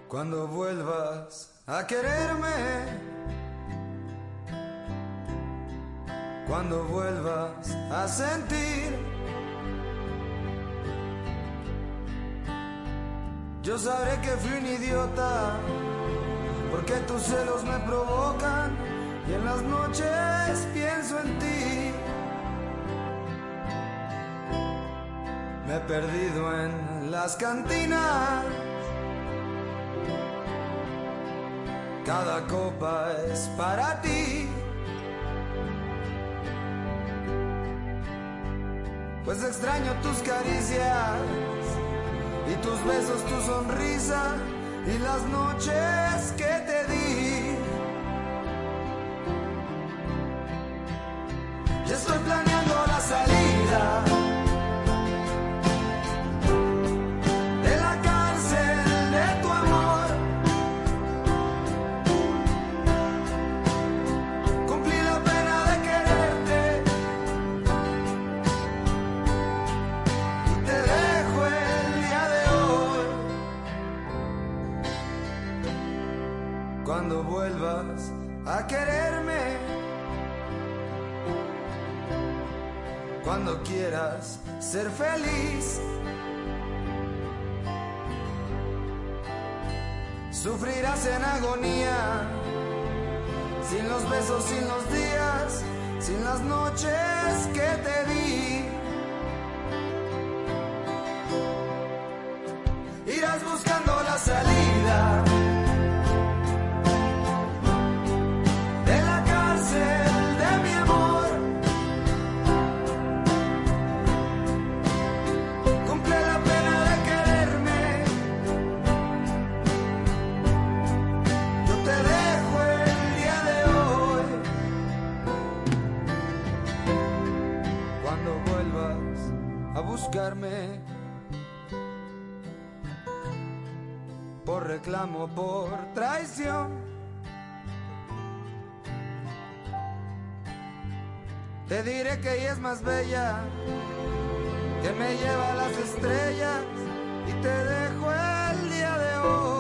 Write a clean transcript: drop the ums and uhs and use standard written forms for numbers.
Cuando vuelvas a quererme, cuando vuelvas a sentir, yo sabré que fui un idiota, porque tus celos me provocan y en las noches pienso en ti. Me he perdido en las cantinas, cada copa es para ti, pues extraño tus caricias y tus besos, tu sonrisa y las noches que te di. Ya estoy planeando la salida de la cárcel de tu amor. Cumplí la pena de quererte y te dejo el día de hoy. Cuando vuelvas a quererme, cuando quieras ser feliz, sufrirás en agonía, sin los besos, sin los días, sin las noches que te di. Irás buscando la salida de la cárcel de mi amor. Cumple la pena de quererme, yo te dejo el día de hoy. Cuando vuelvas a buscarme, por reclamo, por traición, te diré que ella es más bella, que me lleva a las estrellas y te dejo el día de hoy.